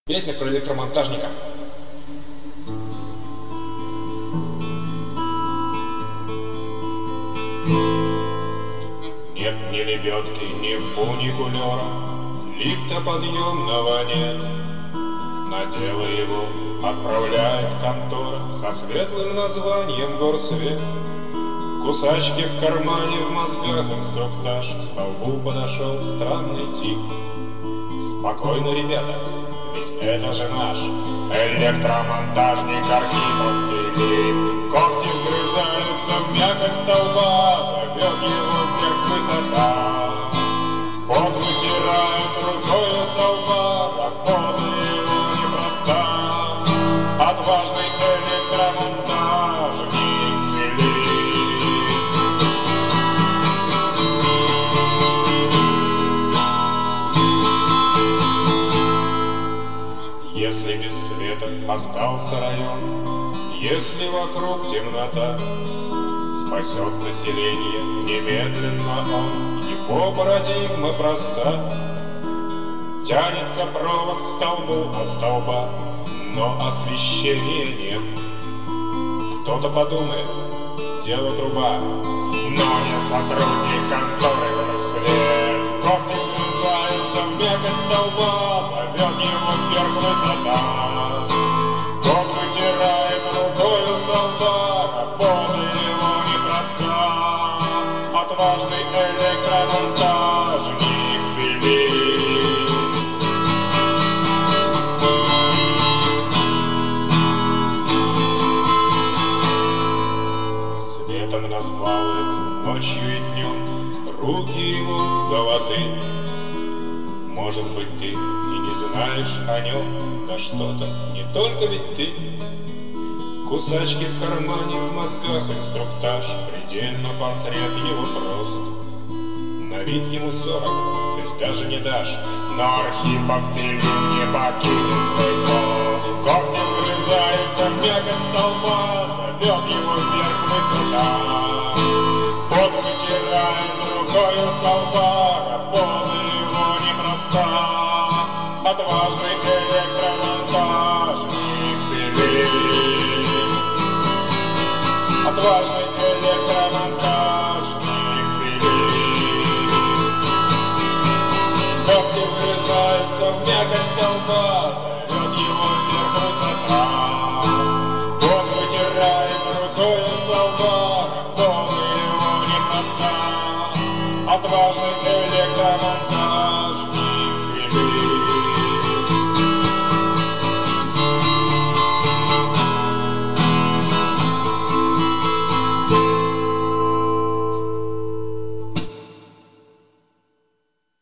Песня про электромонтажника. Нет ни лебедки, ни фуникулера, лифта подъемного нет. На дело его отправляет контора со светлым названием горсвет. Кусачки в кармане, в мозгах инструктаж, к столбу подошел странный тип. Спокойно, ребята, ведь это же наш электромонтажник Архипов Филипп. Когти вгрызаются в мякоть столба, зовет его вверх высота. Пот вытирает рукою со лба, работа его непроста. Отважный электромонтажник Филипп. Если без света остался район, если вокруг темнота, спасет население немедленно он, его парадигма проста. Тянется провод к столбу от столба, но освещения нет. Кто-то подумает, дело труба, но не сотрудник конторы браслет. Когти вгрызаются в мякоть столба, зовет его вверх высота. Тот вытирает рукою со лба, работа его непроста. Отважный электромонтажник Филипп. Светом назвал их ночью и днем, руки его золотые. Может быть, ты и не знаешь о нем, да что-то, не только ведь ты. Кусачки в кармане, в мозгах инструктаж, предельно портрет его прост. На вид ему 40, ты даже не дашь, но Архипов Филипп не покинет свой пост. Когти вгрызаются в мякоть столба, зовет его вверх высота. Пот вытирает рукою со лба, работа его непроста. Отважный электромонтажник Филипп. Отважный